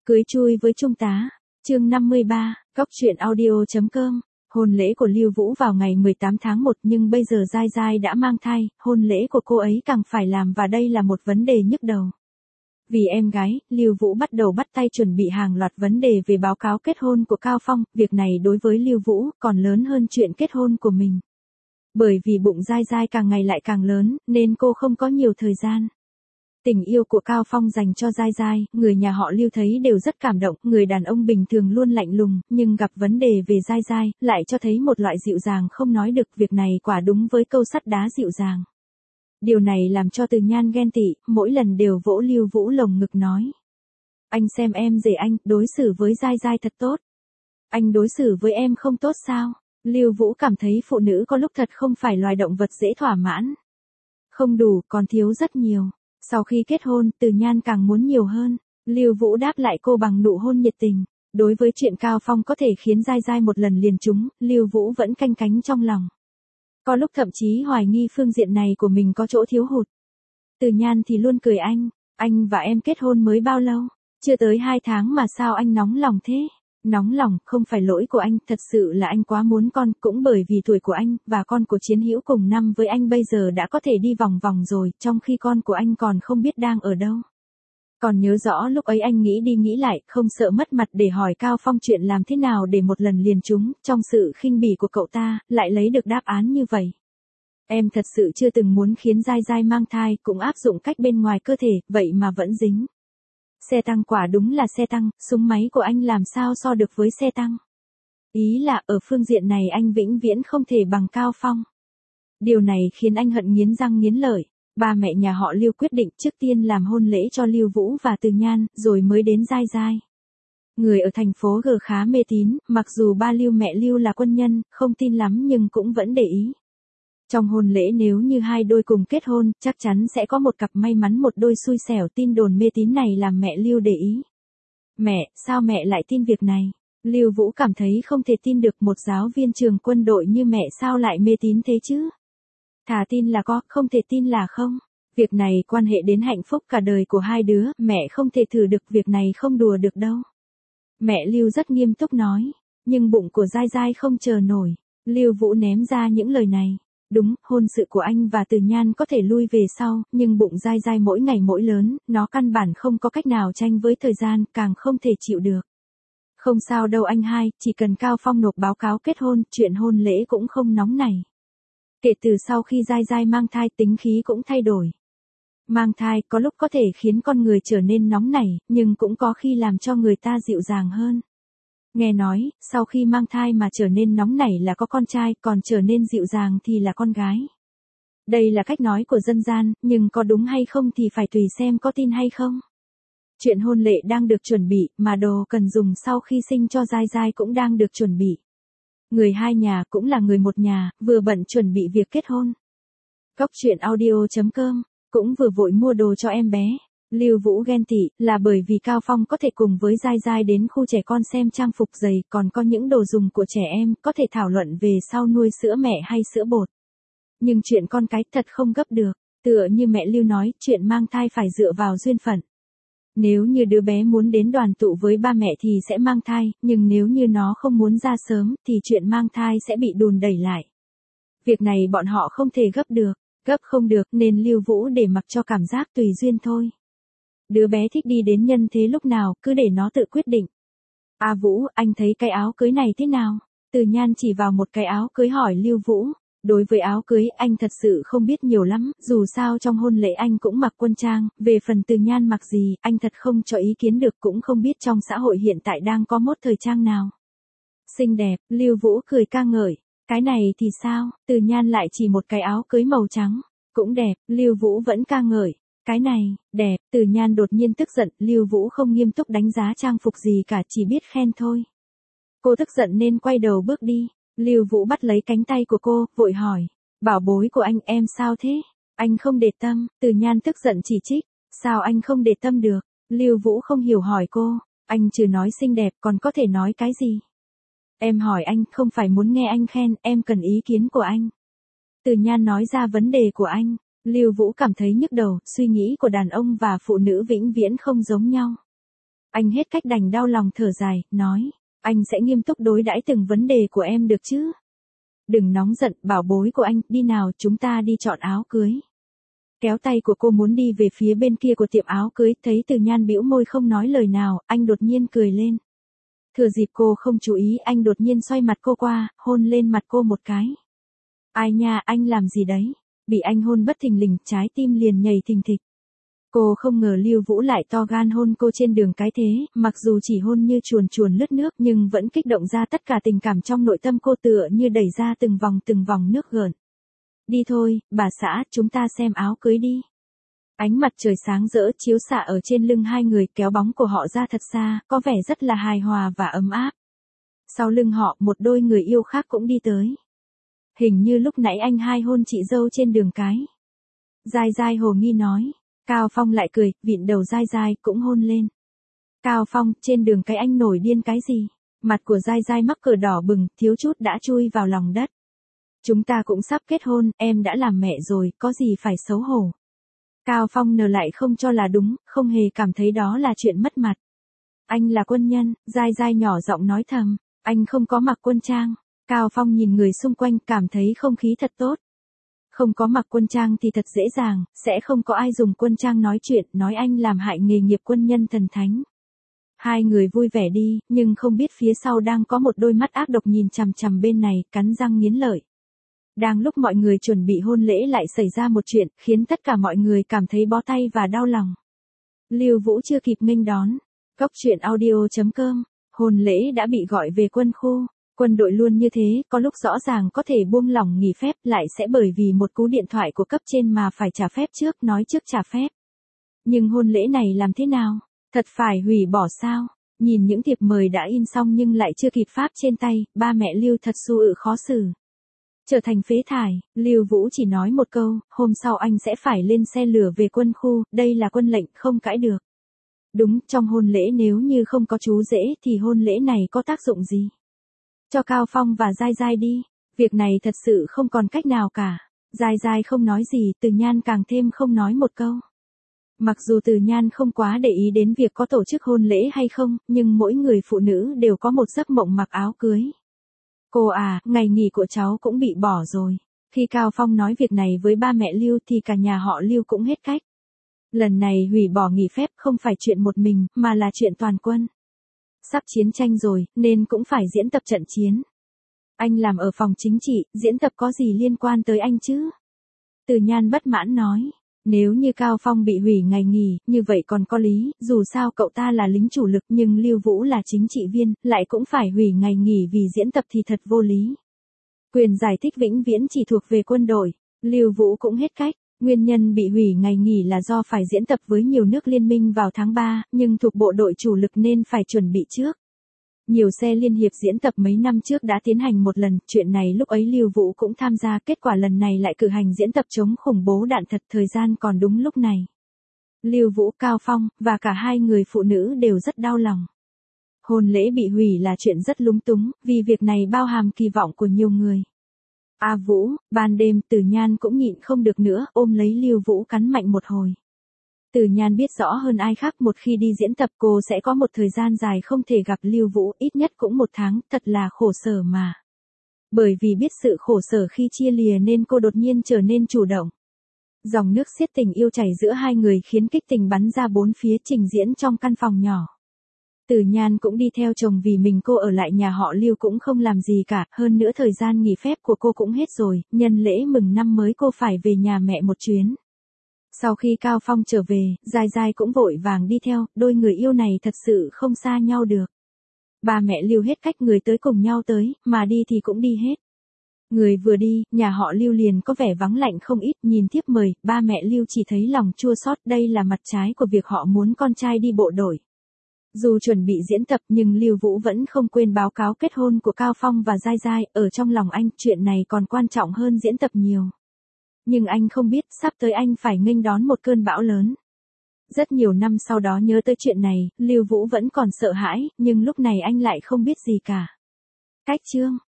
Cưới chui với trung tá. Chương 53, Cóc truyện audio.com. Hôn lễ của Lưu Vũ vào ngày 18 tháng 1 nhưng bây giờ Giai Giai đã mang thai, hôn lễ của cô ấy càng phải làm và đây là một vấn đề nhức đầu. Vì em gái, Lưu Vũ bắt đầu bắt tay chuẩn bị hàng loạt vấn đề về báo cáo kết hôn của Cao Phong, việc này đối với Lưu Vũ còn lớn hơn chuyện kết hôn của mình. Bởi vì bụng Giai Giai càng ngày lại càng lớn, nên cô không có nhiều thời gian. Tình yêu của Cao Phong dành cho Giai Giai, người nhà họ Lưu thấy đều rất cảm động, người đàn ông bình thường luôn lạnh lùng, nhưng gặp vấn đề về Giai Giai, lại cho thấy một loại dịu dàng không nói được, việc này quả đúng với câu sắt đá dịu dàng. Điều này làm cho Từ Nhan ghen tị, mỗi lần đều vỗ Lưu Vũ lồng ngực nói. Anh xem em rể anh, đối xử với Giai Giai thật tốt. Anh đối xử với em không tốt sao? Lưu Vũ cảm thấy phụ nữ có lúc thật không phải loài động vật dễ thỏa mãn. Không đủ, còn thiếu rất nhiều. Sau khi kết hôn, Từ Nhan càng muốn nhiều hơn. Lưu Vũ đáp lại cô bằng nụ hôn nhiệt tình. Đối với chuyện Cao Phong có thể khiến Giai Giai một lần liền trúng, Lưu Vũ vẫn canh cánh trong lòng. Có lúc thậm chí hoài nghi phương diện này của mình có chỗ thiếu hụt. Từ Nhan thì luôn cười anh và em kết hôn mới bao lâu? Chưa tới 2 tháng mà sao anh nóng lòng thế? Nóng lòng, không phải lỗi của anh, thật sự là anh quá muốn con, cũng bởi vì tuổi của anh, và con của Chiến Hữu cùng năm với anh bây giờ đã có thể đi vòng vòng rồi, trong khi con của anh còn không biết đang ở đâu. Còn nhớ rõ lúc ấy anh nghĩ đi nghĩ lại, không sợ mất mặt để hỏi Cao Phong chuyện làm thế nào để một lần liền trúng, trong sự khinh bỉ của cậu ta, lại lấy được đáp án như vậy. Em thật sự chưa từng muốn khiến Giai Giai mang thai, cũng áp dụng cách bên ngoài cơ thể, vậy mà vẫn dính. Xe tăng quả đúng là xe tăng, súng máy của anh làm sao so được với xe tăng. Ý là ở phương diện này anh vĩnh viễn không thể bằng Cao Phong. Điều này khiến anh hận nghiến răng nghiến lợi. Ba mẹ nhà họ Lưu quyết định trước tiên làm hôn lễ cho Lưu Vũ và Từ Nhan, rồi mới đến Giai Giai. Người ở thành phố G khá mê tín, mặc dù ba Lưu mẹ Lưu là quân nhân, không tin lắm nhưng cũng vẫn để ý. Trong hôn lễ nếu như hai đôi cùng kết hôn, chắc chắn sẽ có một cặp may mắn một đôi xui xẻo, tin đồn mê tín này làm mẹ Lưu để ý. Mẹ, sao mẹ lại tin việc này? Lưu Vũ cảm thấy không thể tin được một giáo viên trường quân đội như mẹ sao lại mê tín thế chứ? Thà tin là có, không thể tin là không. Việc này quan hệ đến hạnh phúc cả đời của hai đứa, mẹ không thể thử được, việc này không đùa được đâu. Mẹ Lưu rất nghiêm túc nói, nhưng bụng của Giai Giai không chờ nổi. Lưu Vũ ném ra những lời này. Đúng, hôn sự của anh và Từ Nhan có thể lui về sau, nhưng bụng Giai Giai mỗi ngày mỗi lớn, nó căn bản không có cách nào tranh với thời gian, càng không thể chịu được. Không sao đâu anh hai, chỉ cần Cao Phong nộp báo cáo kết hôn, chuyện hôn lễ cũng không nóng này. Kể từ sau khi Giai Giai mang thai, tính khí cũng thay đổi. Mang thai có lúc có thể khiến con người trở nên nóng nảy, nhưng cũng có khi làm cho người ta dịu dàng hơn. Nghe nói, sau khi mang thai mà trở nên nóng nảy là có con trai, còn trở nên dịu dàng thì là con gái. Đây là cách nói của dân gian, nhưng có đúng hay không thì phải tùy xem có tin hay không. Chuyện hôn lễ đang được chuẩn bị, mà đồ cần dùng sau khi sinh cho Giai Giai cũng đang được chuẩn bị. Người hai nhà cũng là người một nhà, vừa bận chuẩn bị việc kết hôn. Cóc truyện audio.com, cũng vừa vội mua đồ cho em bé. Lưu Vũ ghen tị, là bởi vì Cao Phong có thể cùng với Giai Giai đến khu trẻ con xem trang phục giày, còn có những đồ dùng của trẻ em, có thể thảo luận về sau nuôi sữa mẹ hay sữa bột. Nhưng chuyện con cái thật không gấp được, tựa như mẹ Lưu nói, chuyện mang thai phải dựa vào duyên phận. Nếu như đứa bé muốn đến đoàn tụ với ba mẹ thì sẽ mang thai, nhưng nếu như nó không muốn ra sớm, thì chuyện mang thai sẽ bị đùn đẩy lại. Việc này bọn họ không thể gấp không được, nên Lưu Vũ để mặc cho cảm giác tùy duyên thôi. Đứa bé thích đi đến nhân thế lúc nào, cứ để nó tự quyết định. À Vũ, anh thấy cái áo cưới này thế nào? Từ Nhan chỉ vào một cái áo cưới hỏi Lưu Vũ. Đối với áo cưới, anh thật sự không biết nhiều lắm, dù sao trong hôn lễ anh cũng mặc quân trang, về phần Từ Nhan mặc gì, anh thật không cho ý kiến được, cũng không biết trong xã hội hiện tại đang có mốt thời trang nào. Xinh đẹp, Lưu Vũ cười ca ngợi. Cái này thì sao? Từ Nhan lại chỉ một cái áo cưới màu trắng. Cũng đẹp, Lưu Vũ vẫn ca ngợi. Cái này, đẹp, Từ Nhan đột nhiên tức giận, Lưu Vũ không nghiêm túc đánh giá trang phục gì cả, chỉ biết khen thôi. Cô tức giận nên quay đầu bước đi. Lưu Vũ bắt lấy cánh tay của cô, vội hỏi. Bảo bối của anh, em sao thế? Anh không để tâm. Từ Nhan tức giận chỉ trích. Sao anh không để tâm được? Lưu Vũ không hiểu hỏi cô. Anh trừ nói xinh đẹp còn có thể nói cái gì? Em hỏi anh, không phải muốn nghe anh khen, em cần ý kiến của anh. Từ Nhan nói ra vấn đề của anh. Lưu Vũ cảm thấy nhức đầu, suy nghĩ của đàn ông và phụ nữ vĩnh viễn không giống nhau. Anh hết cách đành đau lòng thở dài, nói, anh sẽ nghiêm túc đối đãi từng vấn đề của em được chứ? Đừng nóng giận, bảo bối của anh, đi nào, chúng ta đi chọn áo cưới. Kéo tay của cô muốn đi về phía bên kia của tiệm áo cưới, thấy Từ Nhan bĩu môi không nói lời nào, anh đột nhiên cười lên. Thừa dịp cô không chú ý, anh đột nhiên xoay mặt cô qua, hôn lên mặt cô một cái. Ai nha, anh làm gì đấy? Bị anh hôn bất thình lình, trái tim liền nhảy thình thịch. Cô không ngờ Lưu Vũ lại to gan hôn cô trên đường cái thế, mặc dù chỉ hôn như chuồn chuồn lướt nước nhưng vẫn kích động ra tất cả tình cảm trong nội tâm cô, tựa như đẩy ra từng vòng nước gợn. Đi thôi, bà xã, chúng ta xem áo cưới đi. Ánh mặt trời sáng rỡ chiếu xạ ở trên lưng hai người, kéo bóng của họ ra thật xa, có vẻ rất là hài hòa và ấm áp. Sau lưng họ, một đôi người yêu khác cũng đi tới. Hình như lúc nãy anh hai hôn chị dâu trên đường cái. Giai Giai hồ nghi nói. Cao Phong lại cười, vịn đầu Giai Giai cũng hôn lên. Cao Phong, trên đường cái anh nổi điên cái gì? Mặt của Giai Giai mắc cờ đỏ bừng, thiếu chút đã chui vào lòng đất. Chúng ta cũng sắp kết hôn, em đã làm mẹ rồi, có gì phải xấu hổ. Cao Phong nở lại không cho là đúng, không hề cảm thấy đó là chuyện mất mặt. Anh là quân nhân, Giai Giai nhỏ giọng nói thầm, anh không có mặc quân trang. Cao Phong nhìn người xung quanh, cảm thấy không khí thật tốt. Không có mặc quân trang thì thật dễ dàng, sẽ không có ai dùng quân trang nói chuyện, nói anh làm hại nghề nghiệp quân nhân thần thánh. Hai người vui vẻ đi, nhưng không biết phía sau đang có một đôi mắt ác độc nhìn chằm chằm bên này, cắn răng nghiến lợi. Đang lúc mọi người chuẩn bị hôn lễ lại xảy ra một chuyện, khiến tất cả mọi người cảm thấy bó tay và đau lòng. Lưu Vũ chưa kịp nghênh đón. Cốc truyện audio.com, hôn lễ đã bị gọi về quân khu. Quân đội luôn như thế, có lúc rõ ràng có thể buông lỏng nghỉ phép, lại sẽ bởi vì một cú điện thoại của cấp trên mà phải trả phép trước, nói trước trả phép. Nhưng hôn lễ này làm thế nào? Thật phải hủy bỏ sao? Nhìn những thiệp mời đã in xong nhưng lại chưa kịp phát trên tay, ba mẹ Lưu thật su khó xử. Trở thành phế thải, Lưu Vũ chỉ nói một câu, hôm sau anh sẽ phải lên xe lửa về quân khu, đây là quân lệnh, không cãi được. Đúng, trong hôn lễ nếu như không có chú rể thì hôn lễ này có tác dụng gì? Cho Cao Phong và Giai Giai đi, việc này thật sự không còn cách nào cả. Giai Giai không nói gì, Từ Nhan càng thêm không nói một câu. Mặc dù Từ Nhan không quá để ý đến việc có tổ chức hôn lễ hay không, nhưng mỗi người phụ nữ đều có một giấc mộng mặc áo cưới. Cô à, ngày nghỉ của cháu cũng bị bỏ rồi. Khi Cao Phong nói việc này với ba mẹ Lưu thì cả nhà họ Lưu cũng hết cách. Lần này hủy bỏ nghỉ phép không phải chuyện một mình, mà là chuyện toàn quân. Sắp chiến tranh rồi, nên cũng phải diễn tập trận chiến. Anh làm ở phòng chính trị, diễn tập có gì liên quan tới anh chứ? Từ Nhan bất mãn nói. Nếu như Cao Phong bị hủy ngày nghỉ, như vậy còn có lý, dù sao cậu ta là lính chủ lực nhưng Lưu Vũ là chính trị viên, lại cũng phải hủy ngày nghỉ vì diễn tập thì thật vô lý. Quyền giải thích vĩnh viễn chỉ thuộc về quân đội, Lưu Vũ cũng hết cách. Nguyên nhân bị hủy ngày nghỉ là do phải diễn tập với nhiều nước liên minh vào tháng 3, nhưng thuộc bộ đội chủ lực nên phải chuẩn bị trước. Nhiều xe liên hiệp diễn tập mấy năm trước đã tiến hành một lần, chuyện này lúc ấy Lưu Vũ cũng tham gia, kết quả lần này lại cử hành diễn tập chống khủng bố đạn thật, thời gian còn đúng lúc này. Lưu Vũ, Cao Phong, và cả hai người phụ nữ đều rất đau lòng. Hôn lễ bị hủy là chuyện rất lúng túng, vì việc này bao hàm kỳ vọng của nhiều người. A Vũ, ban đêm Từ Nhan cũng nhịn không được nữa, ôm lấy Lưu Vũ cắn mạnh một hồi. Từ Nhan biết rõ hơn ai khác một khi đi diễn tập cô sẽ có một thời gian dài không thể gặp Lưu Vũ, ít nhất cũng 1 tháng, thật là khổ sở mà. Bởi vì biết sự khổ sở khi chia lìa nên cô đột nhiên trở nên chủ động. Dòng nước xiết tình yêu chảy giữa hai người khiến kích tình bắn ra bốn phía, trình diễn trong căn phòng nhỏ. Từ Nhan cũng đi theo chồng vì mình, cô ở lại nhà họ Lưu cũng không làm gì cả, hơn nữa thời gian nghỉ phép của cô cũng hết rồi, nhân lễ mừng năm mới cô phải về nhà mẹ một chuyến. Sau khi Cao Phong trở về, Giai Giai cũng vội vàng đi theo, đôi người yêu này thật sự không xa nhau được. Ba mẹ Lưu hết cách, người tới cùng nhau tới, mà đi thì cũng đi hết. Người vừa đi, nhà họ Lưu liền có vẻ vắng lạnh không ít, nhìn thiếp mời, ba mẹ Lưu chỉ thấy lòng chua xót, đây là mặt trái của việc họ muốn con trai đi bộ đội. Dù chuẩn bị diễn tập nhưng Lưu Vũ vẫn không quên báo cáo kết hôn của Cao Phong và Giai Giai, ở trong lòng anh, chuyện này còn quan trọng hơn diễn tập nhiều. Nhưng anh không biết, sắp tới anh phải nghênh đón một cơn bão lớn. Rất nhiều năm sau đó nhớ tới chuyện này, Lưu Vũ vẫn còn sợ hãi, nhưng lúc này anh lại không biết gì cả. Cách chương